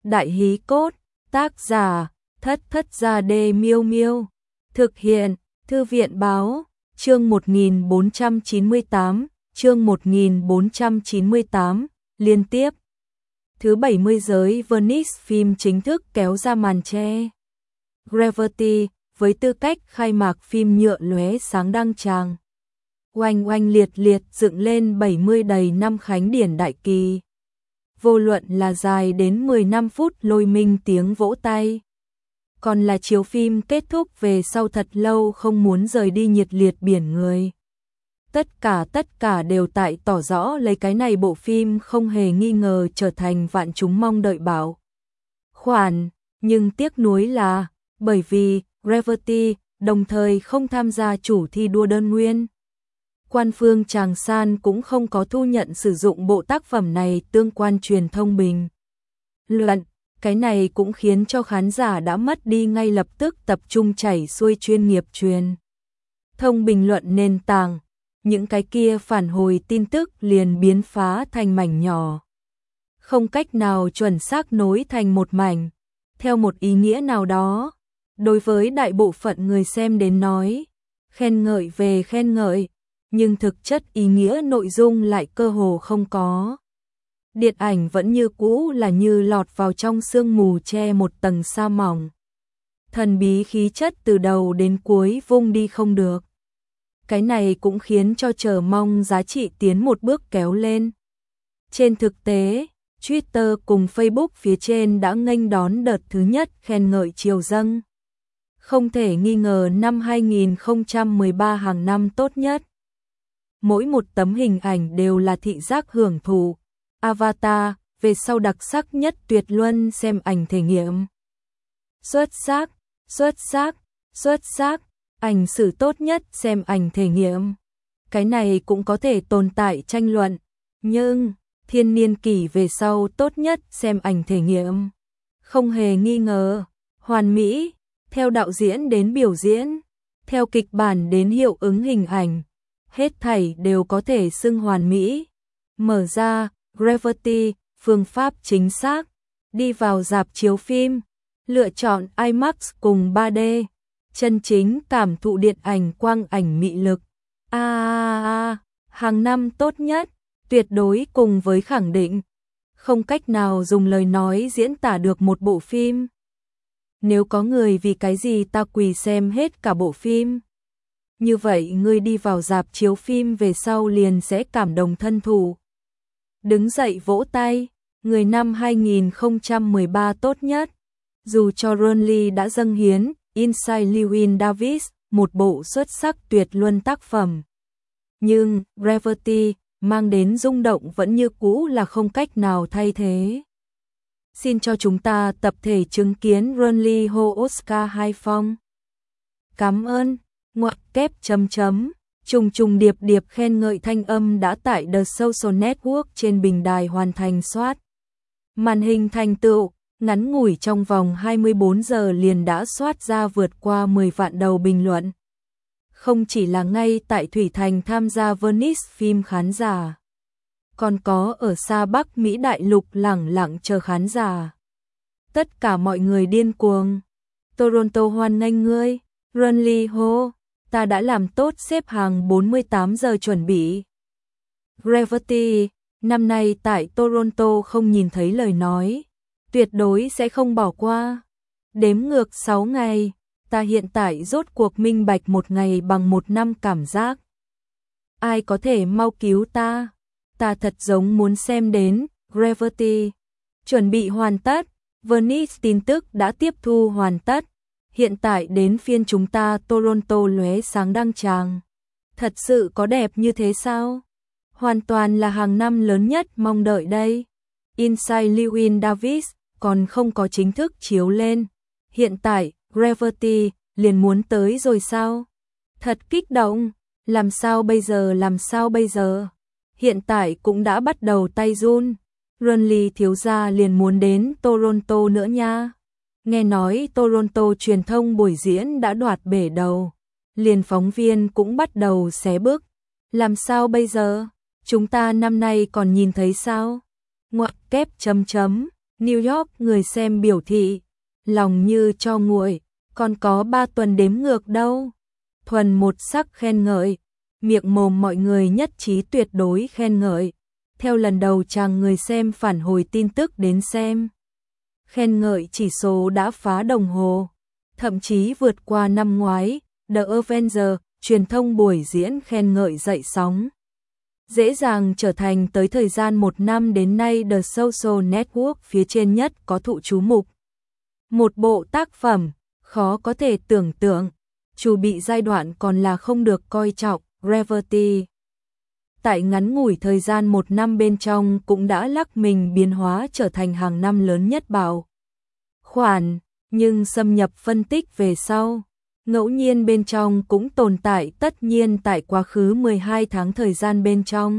Đại hí cốt, tác giả, Thất Thất Gia Đê Miêu Miêu. Thực hiện, Thư viện báo, chương 1498, chương 1498, liên tiếp. Thứ 70 giới Venice phim chính thức kéo ra màn che. Gravity, với tư cách khai mạc phim nhựa lóe sáng đăng tràng. Oanh oanh liệt liệt dựng lên 70 đầy năm khánh điển đại kỳ. Vô luận là dài đến 15 phút lôi minh tiếng vỗ tay. Còn là chiếu phim kết thúc về sau thật lâu không muốn rời đi nhiệt liệt biển người. Tất cả đều tại tỏ rõ lấy cái này bộ phim không hề nghi ngờ trở thành vạn chúng mong đợi bảo khoản, nhưng tiếc nuối là bởi vì Gravity đồng thời không tham gia chủ thi đua đơn nguyên. Quan phương Tràng San cũng không có thu nhận sử dụng bộ tác phẩm này tương quan truyền thông bình luận, cái này cũng khiến cho khán giả đã mất đi ngay lập tức tập trung chảy xuôi chuyên nghiệp truyền thông bình luận nền tảng, những cái kia phản hồi tin tức liền biến phá thành mảnh nhỏ. Không cách nào chuẩn xác nối thành một mảnh, theo một ý nghĩa nào đó, đối với đại bộ phận người xem đến nói, khen ngợi về khen ngợi, nhưng thực chất ý nghĩa nội dung lại cơ hồ không có. Điện ảnh vẫn như cũ là như lọt vào trong sương mù che một tầng sa mỏng. Thần bí khí chất từ đầu đến cuối vung đi không được. Cái này cũng khiến cho chờ mong giá trị tiến một bước kéo lên. Trên thực tế, Twitter cùng Facebook phía trên đã nghênh đón đợt thứ nhất khen ngợi triều dâng. Không thể nghi ngờ năm 2013 hàng năm tốt nhất. Mỗi một tấm hình ảnh đều là thị giác hưởng thụ. Avatar, về sau đặc sắc nhất tuyệt luân xem ảnh thể nghiệm. Xuất sắc, ảnh sử tốt nhất xem ảnh thể nghiệm. Cái này cũng có thể tồn tại tranh luận, nhưng thiên niên kỷ về sau tốt nhất xem ảnh thể nghiệm. Không hề nghi ngờ, hoàn mỹ, theo đạo diễn đến biểu diễn, theo kịch bản đến hiệu ứng hình ảnh, hết thảy đều có thể xưng hoàn mỹ. Mở ra Gravity, phương pháp chính xác, đi vào rạp chiếu phim, lựa chọn IMAX cùng 3D, chân chính cảm thụ điện ảnh quang ảnh mị lực. Hàng năm tốt nhất, tuyệt đối cùng với khẳng định, không cách nào dùng lời nói diễn tả được một bộ phim. Nếu có người vì cái gì ta quỳ xem hết cả bộ phim, như vậy ngươi đi vào rạp chiếu phim về sau liền sẽ cảm động thân thụ. Đứng dậy vỗ tay, người năm 2013 tốt nhất. Dù cho Ronly đã dâng hiến Inside Llewyn Davis, một bộ xuất sắc tuyệt luân tác phẩm, nhưng Gravity mang đến rung động vẫn như cũ là không cách nào thay thế. Xin cho chúng ta tập thể chứng kiến Ronly hô Oscar 2 phong. Cảm ơn, ngoặc kép trùng điệp khen ngợi thanh âm đã tại The Social Network trên bình đài hoàn thành soát. Màn hình thành tựu, ngắn ngủi trong vòng 24 giờ liền đã soát ra vượt qua 10 vạn đầu bình luận. Không chỉ là ngay tại Thủy Thành tham gia Venice phim khán giả, còn có ở xa Bắc Mỹ đại lục lẳng lặng chờ khán giả. Tất cả mọi người điên cuồng. Toronto hoan nghênh ngươi, Ronly hô. Ta đã làm tốt xếp hàng 48 giờ chuẩn bị. Gravity, năm nay tại Toronto không nhìn thấy lời nói, tuyệt đối sẽ không bỏ qua. Đếm ngược 6 ngày, ta hiện tại rốt cuộc minh bạch một ngày bằng một năm cảm giác. Ai có thể mau cứu ta? Ta thật giống muốn xem đến Gravity. Chuẩn bị hoàn tất, Venice tin tức đã tiếp thu hoàn tất. Hiện tại đến phiên chúng ta Toronto lóe sáng đăng tràng. Thật sự có đẹp như thế sao? Hoàn toàn là hàng năm lớn nhất mong đợi đây. Inside Llewyn Davis còn không có chính thức chiếu lên. Hiện tại Gravity liền muốn tới rồi sao? Thật kích động. Làm sao bây giờ? Hiện tại cũng đã bắt đầu tay run. Ronly thiếu gia liền muốn đến Toronto nữa nha. Nghe nói Toronto truyền thông buổi diễn đã đoạt bể đầu, liền phóng viên cũng bắt đầu xé bước. Làm sao bây giờ? Chúng ta năm nay còn nhìn thấy sao? Ngoặc kép New York người xem biểu thị, lòng như cho nguội, còn có 3 tuần đếm ngược đâu. Thuần một sắc khen ngợi, miệng mồm mọi người nhất trí tuyệt đối khen ngợi. Theo lần đầu chàng người xem phản hồi tin tức đến xem. Khen ngợi chỉ số đã phá đồng hồ, thậm chí vượt qua năm ngoái, The Avenger, truyền thông buổi diễn khen ngợi dậy sóng. Dễ dàng trở thành tới thời gian 1 năm đến nay The Social Network phía trên nhất có thụ chú mục. Một bộ tác phẩm, khó có thể tưởng tượng, chủ bị giai đoạn còn là không được coi trọng, Gravity. Tại ngắn ngủi thời gian 1 năm bên trong cũng đã lắc mình biến hóa trở thành hàng năm lớn nhất bảo khoản, nhưng xâm nhập phân tích về sau. Ngẫu nhiên bên trong cũng tồn tại tất nhiên tại quá khứ 12 tháng thời gian bên trong.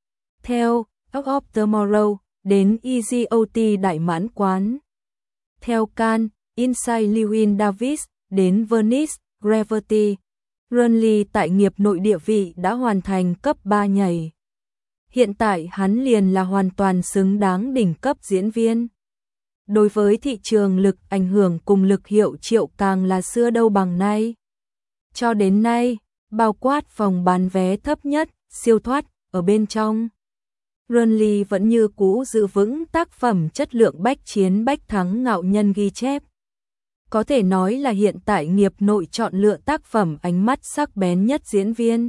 Theo Out of Tomorrow đến Easy OT đại mãn quán. Theo Cannes, Inside Llewyn Davis đến Venice, Gravity. Runley tại nghiệp nội địa vị đã hoàn thành cấp 3 nhảy. Hiện tại hắn liền là hoàn toàn xứng đáng đỉnh cấp diễn viên. Đối với thị trường lực ảnh hưởng cùng lực hiệu triệu càng là xưa đâu bằng nay. Cho đến nay, bao quát phòng bán vé thấp nhất, siêu thoát, ở bên trong. Runley vẫn như cũ giữ vững tác phẩm chất lượng bách chiến bách thắng ngạo nhân ghi chép. Có thể nói là hiện tại nghiệp nội chọn lựa tác phẩm ánh mắt sắc bén nhất diễn viên.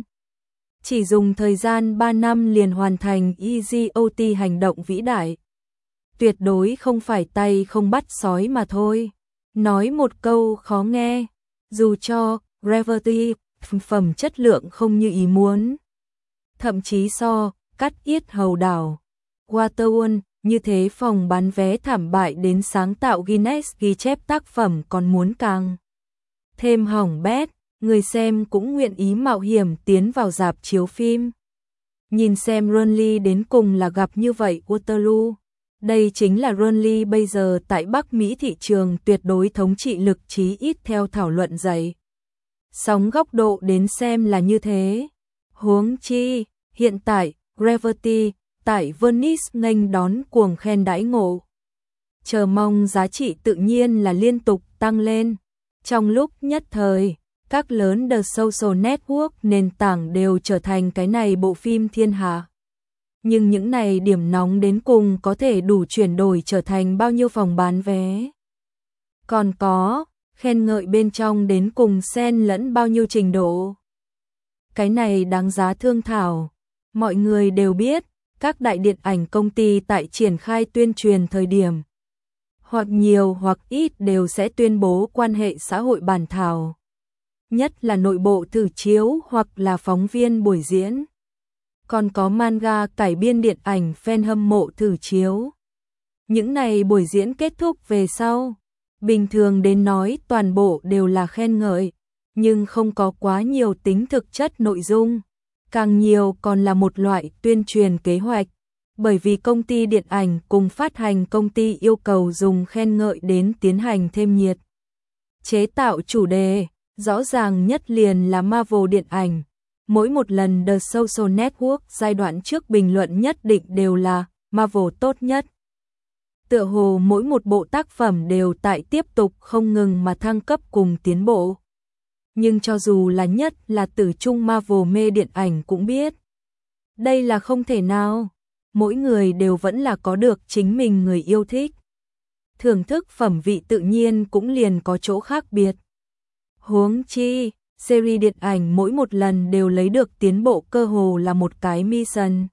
Chỉ dùng thời gian 3 năm liền hoàn thành Easy OT hành động vĩ đại. Tuyệt đối không phải tay không bắt sói mà thôi. Nói một câu khó nghe, dù cho Gravity phẩm chất lượng không như ý muốn. Thậm chí so, cắt yết hầu đảo. Waterworld, như thế phòng bán vé thảm bại đến sáng tạo Guinness ghi chép tác phẩm còn muốn càng. Thêm hỏng bét, người xem cũng nguyện ý mạo hiểm tiến vào rạp chiếu phim. Nhìn xem Runley đến cùng là gặp như vậy Waterloo. Đây chính là Runley bây giờ tại Bắc Mỹ thị trường tuyệt đối thống trị lực chí ít theo thảo luận dày. Sóng góc độ đến xem là như thế. Huống chi, hiện tại, Gravity, tại Venice nghênh đón cuồng khen đãi ngộ. Chờ mong giá trị tự nhiên là liên tục tăng lên. Trong lúc nhất thời, các lớn The Social Network nền tảng đều trở thành cái này bộ phim thiên hạ. Nhưng những này điểm nóng đến cùng có thể đủ chuyển đổi trở thành bao nhiêu phòng bán vé. Còn có, khen ngợi bên trong đến cùng xen lẫn bao nhiêu trình độ. Cái này đáng giá thương thảo. Mọi người đều biết, các đại điện ảnh công ty tại triển khai tuyên truyền thời điểm. Hoặc nhiều hoặc ít đều sẽ tuyên bố quan hệ xã hội bản thảo. Nhất là nội bộ thử chiếu hoặc là phóng viên buổi diễn. Còn có manga cải biên điện ảnh fan hâm mộ thử chiếu. Những này buổi diễn kết thúc về sau, bình thường đến nói toàn bộ đều là khen ngợi, nhưng không có quá nhiều tính thực chất nội dung, càng nhiều còn là một loại tuyên truyền kế hoạch, bởi vì công ty điện ảnh cùng phát hành công ty yêu cầu dùng khen ngợi đến tiến hành thêm nhiệt. Chế tạo chủ đề, rõ ràng nhất liền là Marvel điện ảnh. Mỗi một lần The Social Network giai đoạn trước bình luận nhất định đều là Marvel tốt nhất. Tựa hồ mỗi một bộ tác phẩm đều tại tiếp tục không ngừng mà thăng cấp cùng tiến bộ. Nhưng cho dù là nhất là tử trung Marvel mê điện ảnh cũng biết. Đây là không thể nào. Mỗi người đều vẫn là có được chính mình người yêu thích. Thưởng thức phẩm vị tự nhiên cũng liền có chỗ khác biệt. Huống chi, series điện ảnh mỗi một lần đều lấy được tiến bộ cơ hồ là một cái mission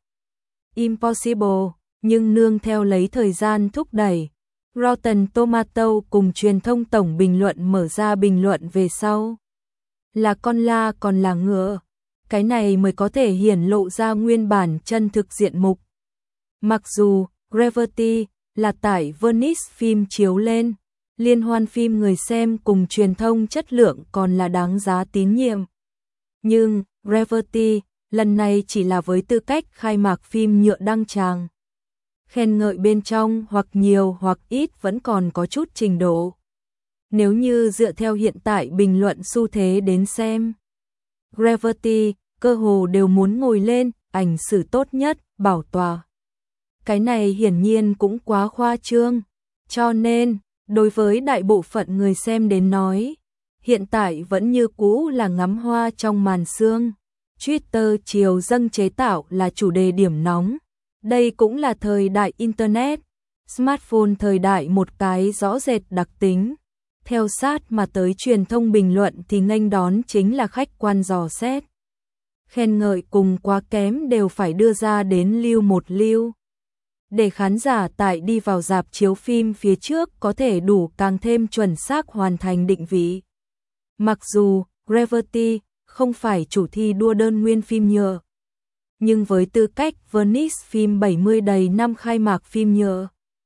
impossible, nhưng nương theo lấy thời gian thúc đẩy. Rotten Tomato cùng truyền thông tổng bình luận mở ra bình luận về sau. Là con la còn là ngựa. Cái này mới có thể hiển lộ ra nguyên bản chân thực diện mục. Mặc dù Gravity là tại Venice phim chiếu lên, liên hoan phim người xem cùng truyền thông chất lượng còn là đáng giá tín nhiệm. Nhưng Gravity lần này chỉ là với tư cách khai mạc phim nhựa đăng tràng. Khen ngợi bên trong hoặc nhiều hoặc ít vẫn còn có chút trình độ. Nếu như dựa theo hiện tại bình luận xu thế đến xem, Gravity cơ hồ đều muốn ngồi lên ảnh sử tốt nhất bảo tòa. Cái này hiển nhiên cũng quá khoa trương. Cho nên, đối với đại bộ phận người xem đến nói, hiện tại vẫn như cũ là ngắm hoa trong màn sương. Twitter chiều dâng chế tạo là chủ đề điểm nóng. Đây cũng là thời đại Internet. Smartphone thời đại một cái rõ rệt đặc tính. Theo sát mà tới truyền thông bình luận thì nghênh đón chính là khách quan dò xét. Khen ngợi cùng quá kém đều phải đưa ra đến lưu một lưu. Để khán giả tại đi vào rạp chiếu phim phía trước có thể đủ càng thêm chuẩn xác hoàn thành định vị. Mặc dù Gravity không phải chủ thi đua đơn nguyên phim nhựa, nhưng với tư cách Venice phim 70 đầy năm khai mạc phim nhựa,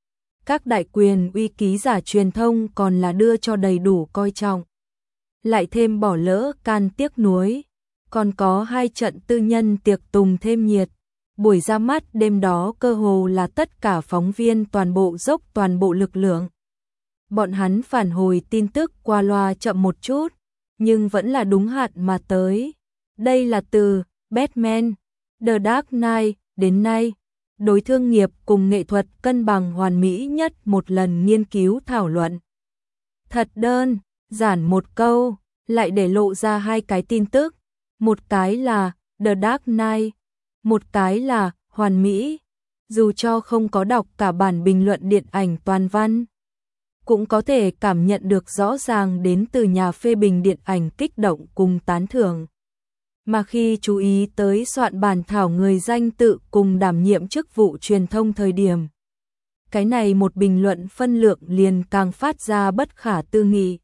các đại quyền uy ký giả truyền thông còn là đưa cho đầy đủ coi trọng. Lại thêm bỏ lỡ Cannes tiếc nuối, còn có 2 trận tư nhân tiệc tùng thêm nhiệt. Buổi ra mắt đêm đó cơ hồ là tất cả phóng viên toàn bộ dốc toàn bộ lực lượng. Bọn hắn phản hồi tin tức qua loa chậm một chút, nhưng vẫn là đúng hạn mà tới. Đây là từ Batman, The Dark Knight đến nay, đối thương nghiệp cùng nghệ thuật cân bằng hoàn mỹ nhất một lần nghiên cứu thảo luận. Thật đơn giản một câu, lại để lộ ra 2 cái tin tức. Một cái là The Dark Knight, một cái là hoàn mỹ. Dù cho không có đọc cả bản bình luận điện ảnh toàn văn, cũng có thể cảm nhận được rõ ràng đến từ nhà phê bình điện ảnh kích động cùng tán thưởng. Mà khi chú ý tới soạn bản thảo người danh tự cùng đảm nhiệm chức vụ truyền thông thời điểm, cái này một bình luận phân lượng liền càng phát ra bất khả tư nghị.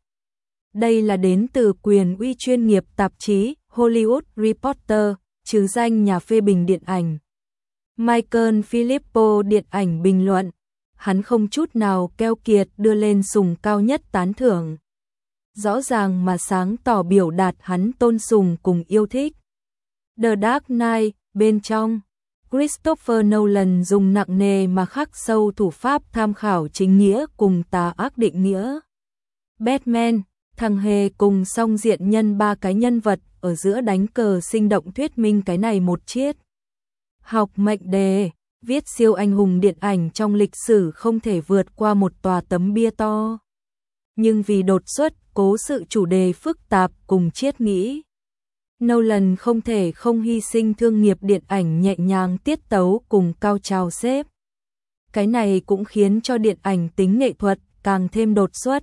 Đây là đến từ quyền uy chuyên nghiệp tạp chí Hollywood Reporter, chứ danh nhà phê bình điện ảnh Michael Filippo điện ảnh bình luận. Hắn không chút nào keo kiệt đưa lên sùng cao nhất tán thưởng. Rõ ràng mà sáng tỏ biểu đạt hắn tôn sùng cùng yêu thích. The Dark Knight, bên trong, Christopher Nolan dùng nặng nề mà khắc sâu thủ pháp tham khảo chính nghĩa cùng tà ác định nghĩa. Batman, thằng hề cùng song diện nhân 3 cái nhân vật ở giữa đánh cờ sinh động thuyết minh cái này một triết học mệnh đề. Viết siêu anh hùng điện ảnh trong lịch sử không thể vượt qua một tòa tấm bia to. Nhưng vì đột xuất, cố sự chủ đề phức tạp cùng triết nghĩ, Nolan không thể không hy sinh thương nghiệp điện ảnh nhẹ nhàng tiết tấu cùng cao trào xếp. Cái này cũng khiến cho điện ảnh tính nghệ thuật càng thêm đột xuất.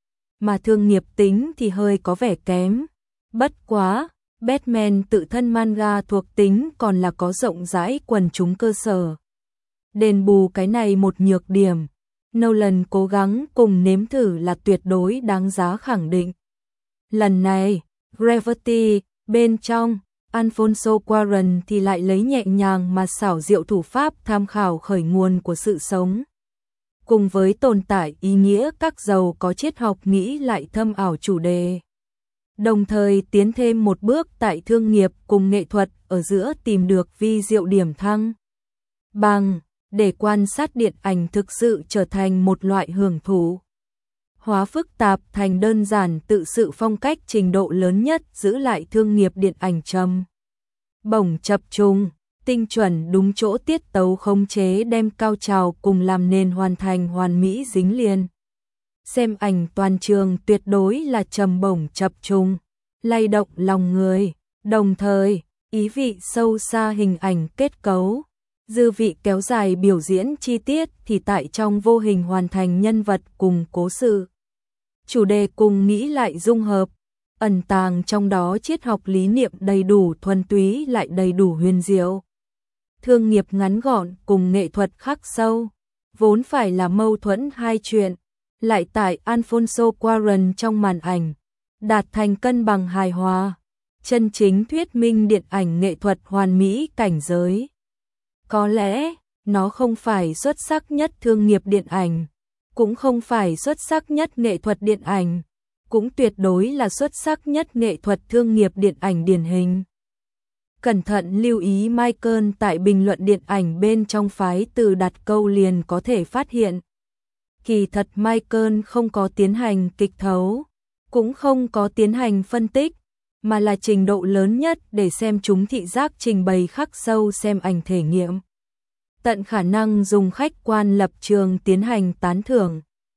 Mà thương nghiệp tính thì hơi có vẻ kém. Bất quá, Batman tự thân manga thuộc tính còn là có rộng rãi quần chúng cơ sở. Đền bù cái này một nhược điểm, Nolan cố gắng cùng nếm thử là tuyệt đối đáng giá khẳng định. Lần này, Gravity, bên trong, Alfonso Cuarón thì lại lấy nhẹ nhàng mà xảo diệu thủ pháp tham khảo khởi nguồn của sự sống. Cùng với tồn tại ý nghĩa các dầu có triết học nghĩ lại thâm ảo chủ đề. Đồng thời tiến thêm một bước tại thương nghiệp cùng nghệ thuật ở giữa tìm được vi diệu điểm thăng bằng, để quan sát điện ảnh thực sự trở thành một loại hưởng thụ. Hóa phức tạp thành đơn giản tự sự phong cách trình độ lớn nhất giữ lại thương nghiệp điện ảnh trầm bổng chập trùng, tinh chuẩn đúng chỗ tiết tấu khống chế đem cao trào cùng làm nền hoàn thành hoàn mỹ dính liền. Xem ảnh toàn trường tuyệt đối là trầm bổng chập trùng, lay động lòng người, đồng thời, ý vị sâu xa hình ảnh kết cấu. Dư vị kéo dài biểu diễn chi tiết thì tại trong vô hình hoàn thành nhân vật cùng cố sự. Chủ đề cùng nghĩ lại dung hợp, ẩn tàng trong đó triết học lý niệm đầy đủ thuần túy lại đầy đủ huyền diệu. Thương nghiệp ngắn gọn cùng nghệ thuật khắc sâu, vốn phải là mâu thuẫn hai chuyện, lại tại Alfonso Cuarón trong màn ảnh, đạt thành cân bằng hài hòa, chân chính thuyết minh điện ảnh nghệ thuật hoàn mỹ cảnh giới. Có lẽ, nó không phải xuất sắc nhất thương nghiệp điện ảnh, cũng không phải xuất sắc nhất nghệ thuật điện ảnh, cũng tuyệt đối là xuất sắc nhất nghệ thuật thương nghiệp điện ảnh điển hình. Cẩn thận lưu ý Michael tại bình luận điện ảnh bên trong phái từ đặt câu liền có thể phát hiện. Kỳ thật Michael không có tiến hành kịch thấu, cũng không có tiến hành phân tích, mà là trình độ lớn nhất để xem chúng thị giác trình bày khắc sâu xem ảnh thể nghiệm. Tận khả năng dùng khách quan lập trường tiến hành tán thưởng,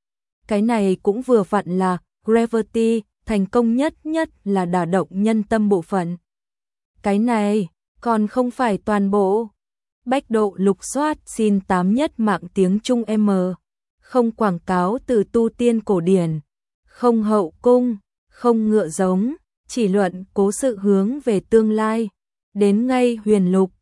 Cái này cũng vừa vặn là Gravity, thành công nhất là đả động nhân tâm bộ phận. Cái này còn không phải toàn bộ. Bách độ lục soát xin 8 nhất mạng tiếng Trung M. Không quảng cáo từ tu tiên cổ điển, không hậu cung, không ngựa giống, chỉ luận cố sự hướng về tương lai. Đến ngay huyền lục,